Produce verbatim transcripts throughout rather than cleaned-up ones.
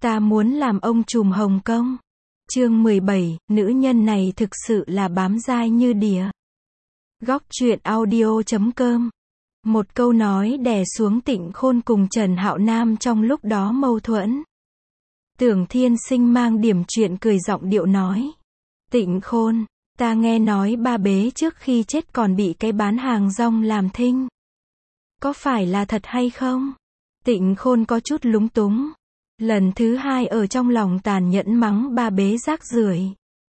Ta muốn làm ông trùm Hồng Kông. Chương mười bảy, nữ nhân này thực sự là bám dai như đỉa. Góc truyện audio chấm com. Một câu nói đè xuống Tịnh Khôn cùng Trần Hạo Nam trong lúc đó mâu thuẫn. Tưởng Thiên Sinh mang điểm chuyện cười giọng điệu nói. Tịnh Khôn, ta nghe nói ba bế trước khi chết còn bị cái bán hàng rong làm thinh. Có phải là thật hay không? Tịnh Khôn có chút lúng túng. Lần thứ hai ở trong lòng tàn nhẫn mắng ba bế rác rưởi.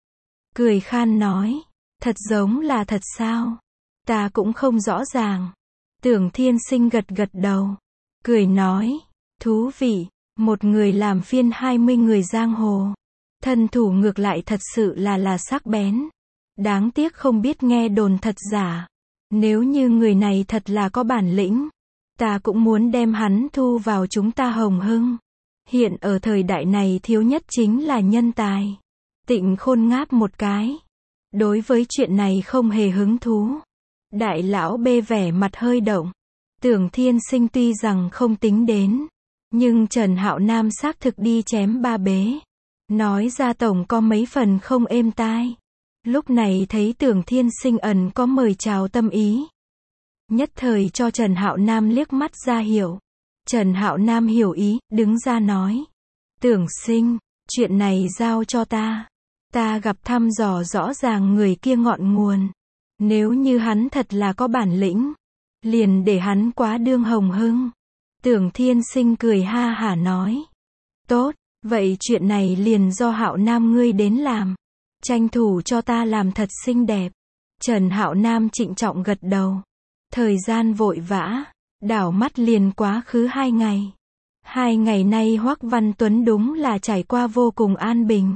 Cười khan nói. Thật giống là thật sao? Ta cũng không rõ ràng. Tưởng Thiên Sinh gật gật đầu. Cười nói. Thú vị. Một người làm phiên hai mươi người giang hồ. Thân thủ ngược lại thật sự là là sắc bén. Đáng tiếc không biết nghe đồn thật giả. Nếu như người này thật là có bản lĩnh, ta cũng muốn đem hắn thu vào chúng ta Hồng Hưng. Hiện ở thời đại này thiếu nhất chính là nhân tài. Tịnh Khôn ngáp một cái. Đối với chuyện này không hề hứng thú. Đại lão bê vẻ mặt hơi động. Tưởng Thiên Sinh tuy rằng không tính đến, nhưng Trần Hạo Nam xác thực đi chém ba bế. Nói ra tổng có mấy phần không êm tai. Lúc này thấy Tưởng Thiên Sinh ẩn có mời chào tâm ý. Nhất thời cho Trần Hạo Nam liếc mắt ra hiểu. Trần Hạo Nam hiểu ý, đứng ra nói. Tưởng Sinh, chuyện này giao cho ta. Ta gặp thăm dò rõ ràng người kia ngọn nguồn. Nếu như hắn thật là có bản lĩnh, liền để hắn quá đương Hồng Hưng. Tưởng Thiên Sinh cười ha hả nói. Tốt, vậy chuyện này liền do Hạo Nam ngươi đến làm. Tranh thủ cho ta làm thật xinh đẹp. Trần Hạo Nam trịnh trọng gật đầu. Thời gian vội vã, đảo mắt liền quá khứ hai ngày. Hai ngày nay Hoắc Văn Tuấn đúng là trải qua vô cùng an bình.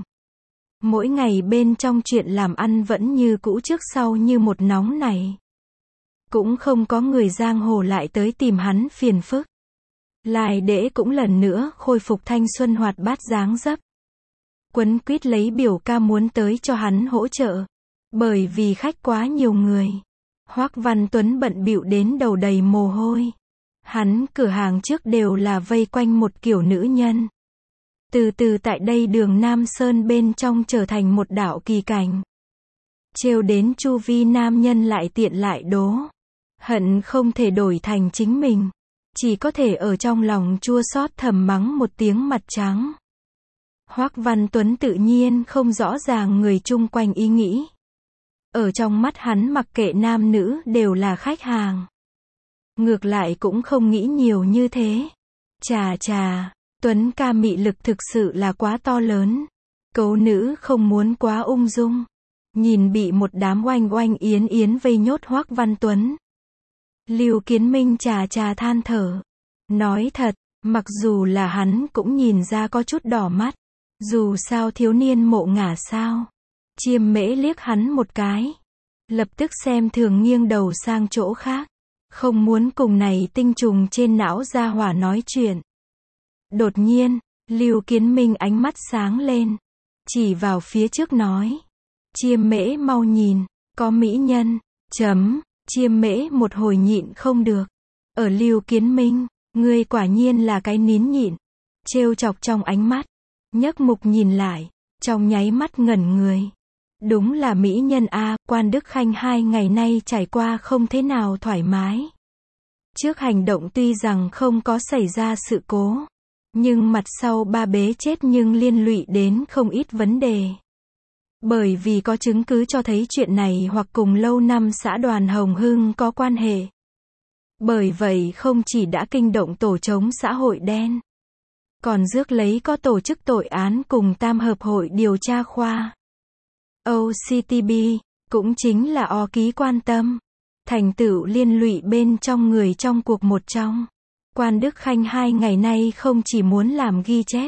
Mỗi ngày bên trong chuyện làm ăn vẫn như cũ trước sau như một nóng này. Cũng không có người giang hồ lại tới tìm hắn phiền phức. Lại Đễ cũng lần nữa khôi phục thanh xuân hoạt bát dáng dấp. Quấn quýt lấy biểu ca muốn tới cho hắn hỗ trợ. Bởi vì khách quá nhiều người. Hoắc Văn Tuấn bận bịu đến đầu đầy mồ hôi. Hắn cửa hàng trước đều là vây quanh một kiểu nữ nhân. Từ từ tại đây đường Nam Sơn bên trong trở thành một đạo kỳ cảnh. Trêu đến chu vi nam nhân lại tiện lại đố. Hận không thể đổi thành chính mình. Chỉ có thể ở trong lòng chua xót thầm mắng một tiếng mặt trắng. Hoắc Văn Tuấn tự nhiên không rõ ràng người chung quanh ý nghĩ. Ở trong mắt hắn mặc kệ nam nữ đều là khách hàng. Ngược lại cũng không nghĩ nhiều như thế. Chà chà, Tuấn ca mị lực thực sự là quá to lớn. Cấu nữ không muốn quá ung dung. Nhìn bị một đám oanh oanh yến yến vây nhốt Hoắc Văn Tuấn. Lưu Kiến Minh chà chà than thở. Nói thật, mặc dù là hắn cũng nhìn ra có chút đỏ mắt. Dù sao thiếu niên mộ ngả sao. Chiêm Mễ liếc hắn một cái. Lập tức xem thường nghiêng đầu sang chỗ khác. Không muốn cùng này tinh trùng trên não ra hỏa nói chuyện. Đột nhiên, Lưu Kiến Minh ánh mắt sáng lên. Chỉ vào phía trước nói. Chiêm Mễ mau nhìn, có mỹ nhân. Chấm, Chiêm Mễ một hồi nhịn không được. Ở Lưu Kiến Minh, ngươi quả nhiên là cái nín nhịn. Trêu chọc trong ánh mắt. Nhấc mục nhìn lại, trong nháy mắt ngẩn người. Đúng là mỹ nhân a, Quan Đức Khanh hai ngày nay trải qua không thế nào thoải mái. Trước hành động tuy rằng không có xảy ra sự cố, nhưng mặt sau ba bế chết nhưng liên lụy đến không ít vấn đề. Bởi vì có chứng cứ cho thấy chuyện này hoặc cùng lâu năm xã đoàn Hồng Hưng có quan hệ. Bởi vậy không chỉ đã kinh động tổ chống xã hội đen, còn rước lấy có tổ chức tội án cùng tam hợp hội điều tra khoa. o xê tê bê, cũng chính là O ký quan tâm. Thành tựu liên lụy bên trong người trong cuộc một trong. Quan Đức Khanh hai ngày nay không chỉ muốn làm ghi chép,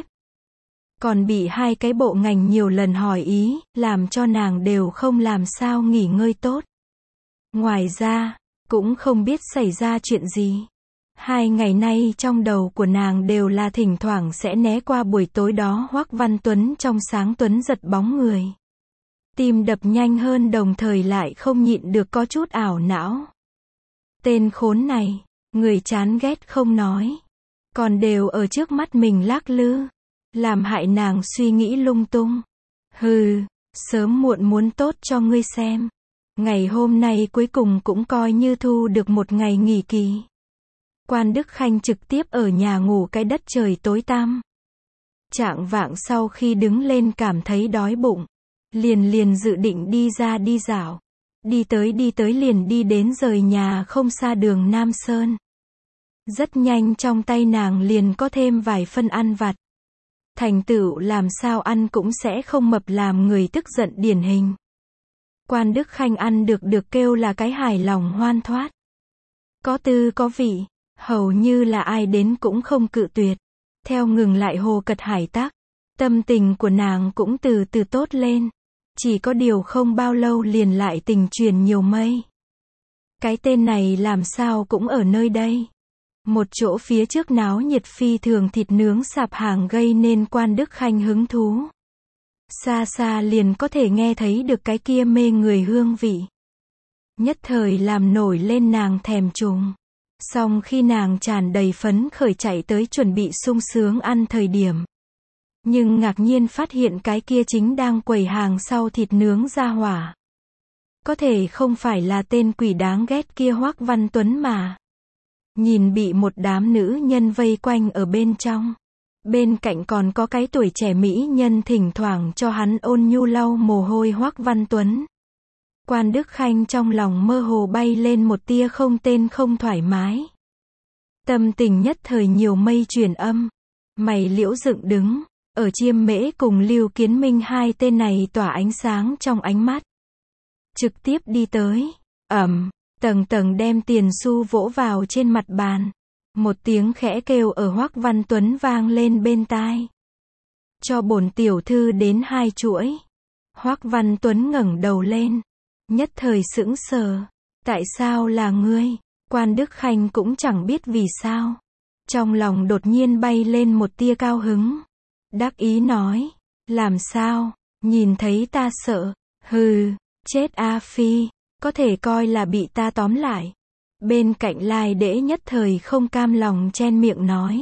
còn bị hai cái bộ ngành nhiều lần hỏi ý, làm cho nàng đều không làm sao nghỉ ngơi tốt. Ngoài ra, cũng không biết xảy ra chuyện gì. Hai ngày nay trong đầu của nàng đều là thỉnh thoảng sẽ né qua buổi tối đó Hoắc Văn Tuấn trong sáng tuấn giật bóng người. Tim đập nhanh hơn đồng thời lại không nhịn được có chút ảo não. Tên khốn này, người chán ghét không nói. Còn đều ở trước mắt mình lắc lư. làm hại nàng suy nghĩ lung tung. Hừ, sớm muộn muốn tốt cho ngươi xem. Ngày hôm nay cuối cùng cũng coi như thu được một ngày nghỉ kỳ. Quan Đức Khanh trực tiếp ở nhà ngủ cái đất trời tối tăm. Chạng vạng sau khi đứng lên cảm thấy đói bụng, liền liền dự định đi ra đi dạo. Đi tới đi tới liền đi đến rời nhà không xa đường Nam Sơn. Rất nhanh trong tay nàng liền có thêm vài phân ăn vặt. Thành tựu làm sao ăn cũng sẽ không mập làm người tức giận điển hình. Quan Đức Khanh ăn được được kêu là cái hài lòng hoan thoát. Có tư có vị, hầu như là ai đến cũng không cự tuyệt. Theo ngừng lại hồ cật hải tắc, tâm tình của nàng cũng từ từ tốt lên. Chỉ có điều không bao lâu liền lại tình truyền nhiều mây. Cái tên này làm sao cũng ở nơi đây. Một chỗ phía trước náo nhiệt phi thường thịt nướng sạp hàng gây nên Quan Đức Khanh hứng thú. Xa xa liền có thể nghe thấy được cái kia mê người hương vị. Nhất thời làm nổi lên nàng thèm trùng. Song khi nàng tràn đầy phấn khởi chạy tới chuẩn bị sung sướng ăn thời điểm. Nhưng ngạc nhiên phát hiện cái kia chính đang quầy hàng sau thịt nướng ra hỏa. Có thể không phải là tên quỷ đáng ghét kia Hoắc Văn Tuấn mà. Nhìn bị một đám nữ nhân vây quanh ở bên trong. Bên cạnh còn có cái tuổi trẻ mỹ nhân thỉnh thoảng cho hắn ôn nhu lau mồ hôi Hoắc Văn Tuấn. Quan Đức Khanh trong lòng mơ hồ bay lên một tia không tên không thoải mái. Tâm tình nhất thời nhiều mây truyền âm. Mày liễu dựng đứng, ở Chiêm Mễ cùng Lưu Kiến Minh hai tên này tỏa ánh sáng trong ánh mắt. Trực tiếp đi tới, ẩm, tầng tầng đem tiền xu vỗ vào trên mặt bàn. Một tiếng khẽ kêu ở Hoắc Văn Tuấn vang lên bên tai. Cho bổn tiểu thư đến hai chuỗi. Hoắc Văn Tuấn ngẩng đầu lên. Nhất thời sững sờ. Tại sao là ngươi? Quan Đức Khanh cũng chẳng biết vì sao. Trong lòng đột nhiên bay lên một tia cao hứng. Đắc ý nói. Làm sao? Nhìn thấy ta sợ. Hừ, chết A Phi. Có thể coi là bị ta tóm lại. Bên cạnh Lai Đễ nhất thời không cam lòng chen miệng nói.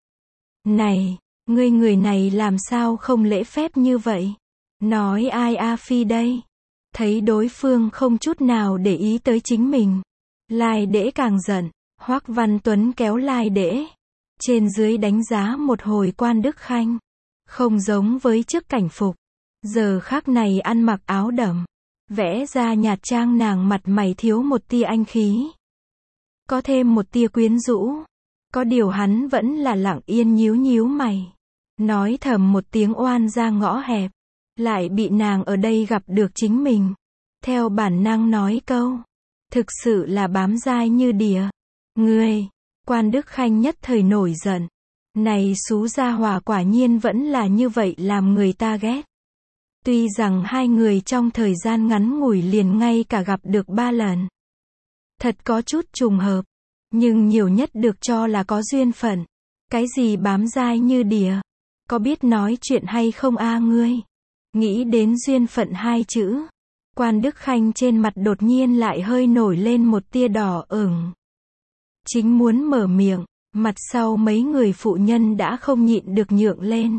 Này, ngươi người này làm sao không lễ phép như vậy? Nói ai A Phi đây? Thấy đối phương không chút nào để ý tới chính mình. Lai Đễ càng giận. Hoắc Văn Tuấn kéo Lai Đễ. Trên dưới đánh giá một hồi Quan Đức Khanh. Không giống với trước cảnh phục. Giờ khác này ăn mặc áo đầm. Vẽ ra nhạt trang nàng mặt mày thiếu một tia anh khí. Có thêm một tia quyến rũ. Có điều hắn vẫn là lặng yên nhíu nhíu mày. Nói thầm một tiếng oan ra ngõ hẹp. Lại bị nàng ở đây gặp được chính mình. Theo bản năng nói câu. Thực sự là bám dai như đỉa. Ngươi, Quan Đức Khanh nhất thời nổi giận. Này xú gia hỏa quả nhiên vẫn là như vậy làm người ta ghét. Tuy rằng hai người trong thời gian ngắn ngủi liền ngay cả gặp được ba lần. Thật có chút trùng hợp. Nhưng nhiều nhất được cho là có duyên phận. Cái gì bám dai như đỉa? Có biết nói chuyện hay không a ngươi? Nghĩ đến duyên phận hai chữ. Quan Đức Khanh trên mặt đột nhiên lại hơi nổi lên một tia đỏ ửng. Chính muốn mở miệng, mặt sau mấy người phụ nhân đã không nhịn được nhượng lên.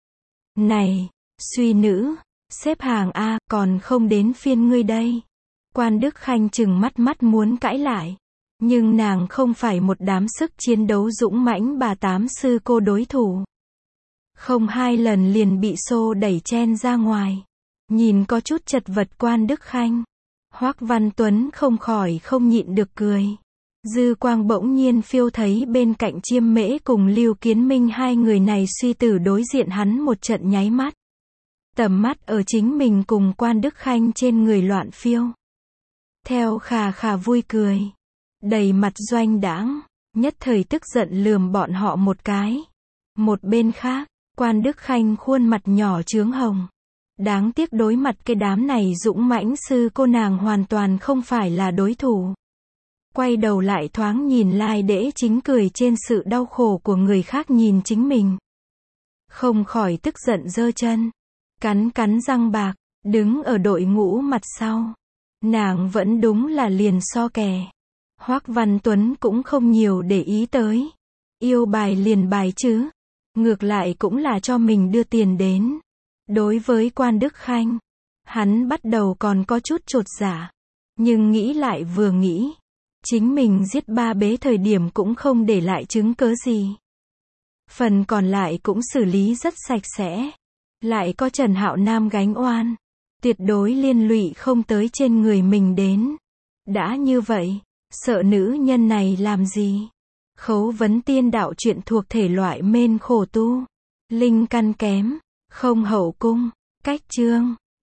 Này, suy nữ, xếp hàng A, còn không đến phiên ngươi đây. Quan Đức Khanh chừng mắt mắt muốn cãi lại. Nhưng nàng không phải một đám sức chiến đấu dũng mãnh bà tám sư cô đối thủ. Không hai lần liền bị xô đẩy chen ra ngoài. Nhìn có chút chật vật Quan Đức Khanh. Hoắc Văn Tuấn không khỏi không nhịn được cười. Dư quang bỗng nhiên phiêu thấy bên cạnh Chiêm Mễ cùng Lưu Kiến Minh hai người này suy tử đối diện hắn một trận nháy mắt. Tầm mắt ở chính mình cùng Quan Đức Khanh trên người loạn phiêu. Theo khà khà vui cười. Đầy mặt doanh đãng, nhất thời tức giận lườm bọn họ một cái. Một bên khác, Quan Đức Khanh khuôn mặt nhỏ chướng hồng. Đáng tiếc đối mặt cái đám này dũng mãnh sư cô nàng hoàn toàn không phải là đối thủ. Quay đầu lại thoáng nhìn Lai Đễ chính cười trên sự đau khổ của người khác nhìn chính mình. Không khỏi tức giận giơ chân. Cắn cắn răng bạc, đứng ở đội ngũ mặt sau. Nàng vẫn đúng là liền so kè. Hoắc Văn Tuấn cũng không nhiều để ý tới. Yêu bài liền bài chứ. ngược lại cũng là cho mình đưa tiền đến. Đối với Quan Đức Khanh, hắn bắt đầu còn có chút chột dạ, nhưng nghĩ lại vừa nghĩ, chính mình giết ba bế thời điểm cũng không để lại chứng cớ gì. Phần còn lại cũng xử lý rất sạch sẽ. Lại có Trần Hạo Nam gánh oan, tuyệt đối liên lụy không tới trên người mình đến. Đã như vậy, sợ nữ nhân này làm gì? Khấu vấn tiên đạo truyện thuộc thể loại mên khổ tu, linh căn kém, không hậu cung, cách chương